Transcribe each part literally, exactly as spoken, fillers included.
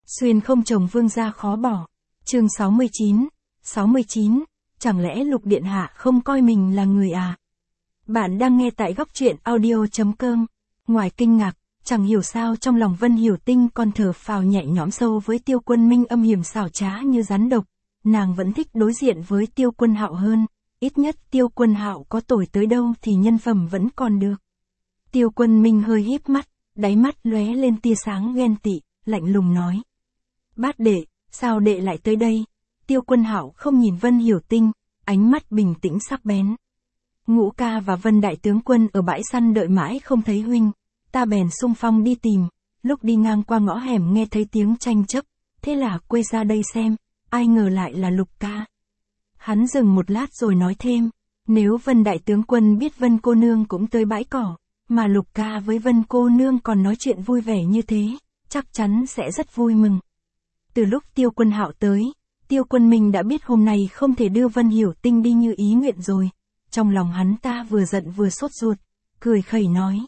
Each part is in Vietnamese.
Xuyên không chồng vương gia khó bỏ. Chương sáu mươi chín. sáu mươi chín. Chẳng lẽ Lục Điện Hạ không coi mình là người à? Bạn đang nghe tại góc truyện audio.com. Ngoài kinh ngạc, chẳng hiểu sao trong lòng Vân Hiểu Tinh còn thở phào nhẹ nhõm sâu với Tiêu Quân Minh âm hiểm xảo trá như rắn độc. Nàng vẫn thích đối diện với Tiêu Quân Hạo hơn, ít nhất Tiêu Quân Hạo có tồi tới đâu thì nhân phẩm vẫn còn được. Tiêu Quân Minh hơi híp mắt, đáy mắt lóe lên tia sáng ghen tị, lạnh lùng nói. Bát đệ, sao đệ lại tới đây? Tiêu Quân Hạo không nhìn Vân Hiểu Tinh, ánh mắt bình tĩnh sắc bén. Ngũ ca và Vân đại tướng quân ở bãi săn đợi mãi không thấy huynh, ta bèn xung phong đi tìm, lúc đi ngang qua ngõ hẻm nghe thấy tiếng tranh chấp, thế là quay ra đây xem, ai ngờ lại là Lục ca. Hắn dừng một lát rồi nói thêm, nếu Vân đại tướng quân biết Vân cô nương cũng tới bãi cỏ, mà Lục ca với Vân cô nương còn nói chuyện vui vẻ như thế, chắc chắn sẽ rất vui mừng. Từ lúc Tiêu Quân Hạo tới, Tiêu Quân Minh đã biết hôm nay không thể đưa Vân Hiểu Tinh đi như ý nguyện rồi. Trong lòng hắn ta vừa giận vừa sốt ruột, cười khẩy nói.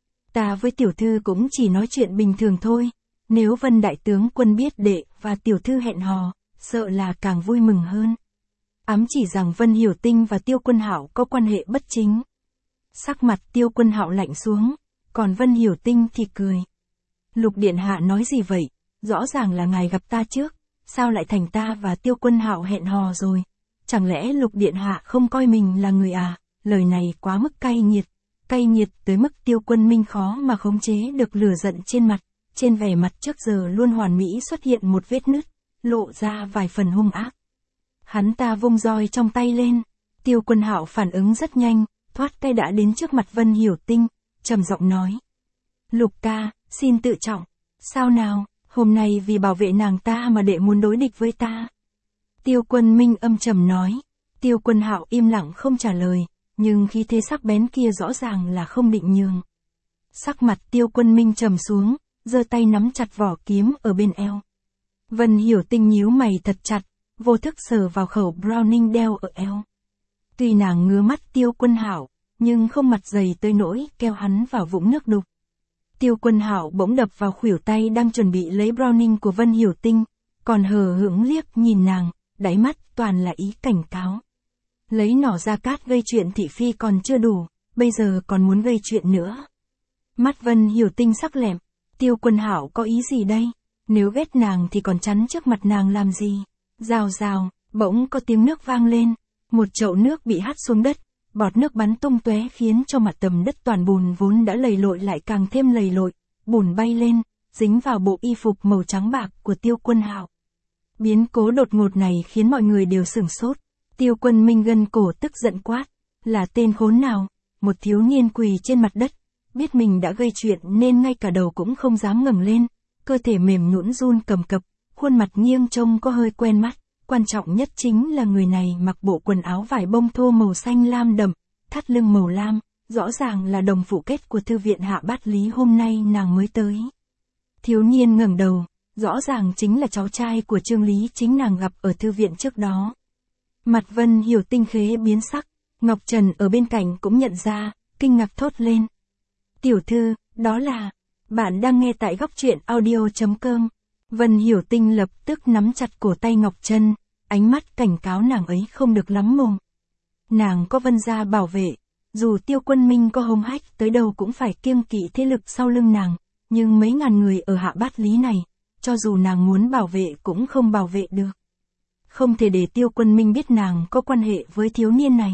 Ta với tiểu thư cũng chỉ nói chuyện bình thường thôi, nếu Vân đại tướng quân biết đệ và tiểu thư hẹn hò, sợ là càng vui mừng hơn. Ám chỉ rằng Vân Hiểu Tinh và Tiêu Quân Hạo có quan hệ bất chính. Sắc mặt Tiêu Quân Hạo lạnh xuống, còn Vân Hiểu Tinh thì cười. Lục Điện Hạ nói gì vậy? Rõ ràng là ngài gặp ta trước, sao lại thành ta và Tiêu Quân Hạo hẹn hò rồi? Chẳng lẽ Lục Điện Hạ không coi mình là người à? Lời này quá mức cay nghiệt, cay nghiệt tới mức Tiêu Quân Minh khó mà khống chế được lửa giận trên mặt, trên vẻ mặt trước giờ luôn hoàn mỹ xuất hiện một vết nứt, lộ ra vài phần hung ác. Hắn ta vung roi trong tay lên, Tiêu Quân Hạo phản ứng rất nhanh, thoát tay đã đến trước mặt Vân Hiểu Tinh, trầm giọng nói. Lục ca, xin tự trọng, sao nào, hôm nay vì bảo vệ nàng ta mà đệ muốn đối địch với ta. Tiêu Quân Minh âm trầm nói, Tiêu Quân Hạo im lặng không trả lời, nhưng khí thế sắc bén kia rõ ràng là không định nhường. Sắc mặt Tiêu Quân Minh trầm xuống, giơ tay nắm chặt vỏ kiếm ở bên eo. Vân Hiểu Tinh nhíu mày thật chặt, vô thức sờ vào khẩu Browning đeo ở eo. Tuy nàng ngứa mắt Tiêu Quân Hạo, nhưng không mặt dày tới nỗi kéo hắn vào vũng nước đục. Tiêu Quân Hạo bỗng đập vào khuỷu tay đang chuẩn bị lấy Browning của Vân Hiểu Tinh, còn hờ hững liếc nhìn nàng, đáy mắt toàn là ý cảnh cáo. Lấy nỏ ra cát gây chuyện thị phi còn chưa đủ, bây giờ còn muốn gây chuyện nữa. Mắt Vân Hiểu Tinh sắc lẹm, Tiêu Quân Hạo có ý gì đây? Nếu ghét nàng thì còn chắn trước mặt nàng làm gì? Rào rào, bỗng có tiếng nước vang lên, một chậu nước bị hắt xuống đất, bọt nước bắn tung tóe khiến cho mặt tầm đất toàn bùn vốn đã lầy lội lại càng thêm lầy lội, bùn bay lên, dính vào bộ y phục màu trắng bạc của Tiêu Quân Hạo. Biến cố đột ngột này khiến mọi người đều sửng sốt. Tiêu Quân Minh gân cổ tức giận quát, là tên khốn nào? Một thiếu niên quỳ trên mặt đất, biết mình đã gây chuyện nên ngay cả đầu cũng không dám ngẩng lên, cơ thể mềm nhũn run cầm cập, khuôn mặt nghiêng trông có hơi quen mắt. Quan trọng nhất chính là người này mặc bộ quần áo vải bông thô màu xanh lam đậm, thắt lưng màu lam, rõ ràng là đồng phụ kết của thư viện Hạ Bát Lý hôm nay nàng mới tới. Thiếu niên ngẩng đầu, rõ ràng chính là cháu trai của Trương Lý chính nàng gặp ở thư viện trước đó. Mặt Vân Hiểu Tinh khế biến sắc, Ngọc Trần ở bên cạnh cũng nhận ra, kinh ngạc thốt lên. Tiểu thư, đó là, bạn đang nghe tại góc truyện audio.com. Vân Hiểu Tinh lập tức nắm chặt cổ tay Ngọc Trân, ánh mắt cảnh cáo nàng ấy không được lắm mồm. Nàng có Vân gia bảo vệ, dù Tiêu Quân Minh có hống hách tới đâu cũng phải kiêng kỵ thế lực sau lưng nàng, nhưng mấy ngàn người ở Hạ Bát Lý này, cho dù nàng muốn bảo vệ cũng không bảo vệ được. Không thể để Tiêu Quân Minh biết nàng có quan hệ với thiếu niên này.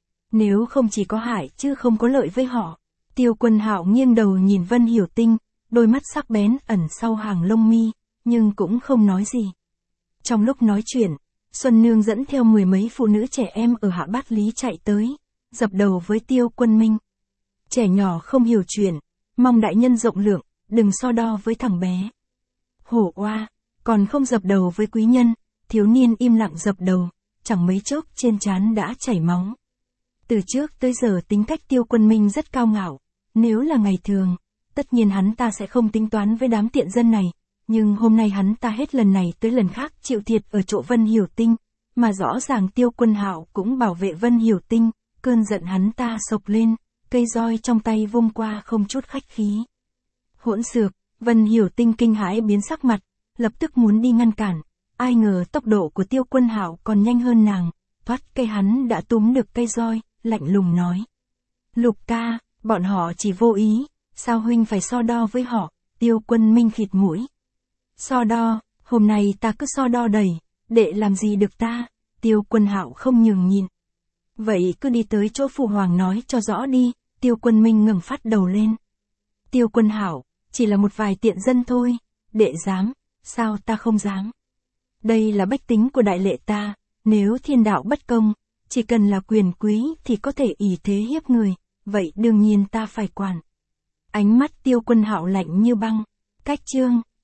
Nếu không chỉ có hại chứ không có lợi với họ. Tiêu Quân Hạo nghiêng đầu nhìn Vân Hiểu Tinh, đôi mắt sắc bén ẩn sau hàng lông mi, nhưng cũng không nói gì. Trong lúc nói chuyện, Xuân Nương dẫn theo mười mấy phụ nữ trẻ em ở Hạ Bát Lý chạy tới, dập đầu với Tiêu Quân Minh. Trẻ nhỏ không hiểu chuyện, mong đại nhân rộng lượng, đừng so đo với thằng bé. Hổ oa, còn không dập đầu với quý nhân. Thiếu niên im lặng dập đầu, chẳng mấy chốc trên trán đã chảy máu. Từ trước tới giờ tính cách Tiêu Quân Minh rất cao ngạo, nếu là ngày thường, tất nhiên hắn ta sẽ không tính toán với đám tiện dân này, nhưng hôm nay hắn ta hết lần này tới lần khác chịu thiệt ở chỗ Vân Hiểu Tinh, mà rõ ràng Tiêu Quân Hạo cũng bảo vệ Vân Hiểu Tinh, cơn giận hắn ta sộc lên, cây roi trong tay vung qua không chút khách khí. Hỗn xược, Vân Hiểu Tinh kinh hãi biến sắc mặt, lập tức muốn đi ngăn cản. Ai ngờ tốc độ của Tiêu Quân Hạo còn nhanh hơn nàng, thoát cây hắn đã túm được cây roi, lạnh lùng nói. Lục ca, bọn họ chỉ vô ý, sao huynh phải so đo với họ? Tiêu Quân Minh khịt mũi. So đo, hôm nay ta cứ so đo đầy, đệ làm gì được ta? Tiêu Quân Hạo không nhường nhịn. Vậy cứ đi tới chỗ Phụ Hoàng nói cho rõ đi. Tiêu Quân Minh ngẩng phát đầu lên. Tiêu Quân Hạo, chỉ là một vài tiện dân thôi, đệ dám, sao ta không dám? Đây là bách tính của đại lệ ta, nếu thiên đạo bất công, chỉ cần là quyền quý thì có thể ỷ thế hiếp người, vậy đương nhiên ta phải quản. Ánh mắt Tiêu Quân Hạo lạnh như băng. Cách chương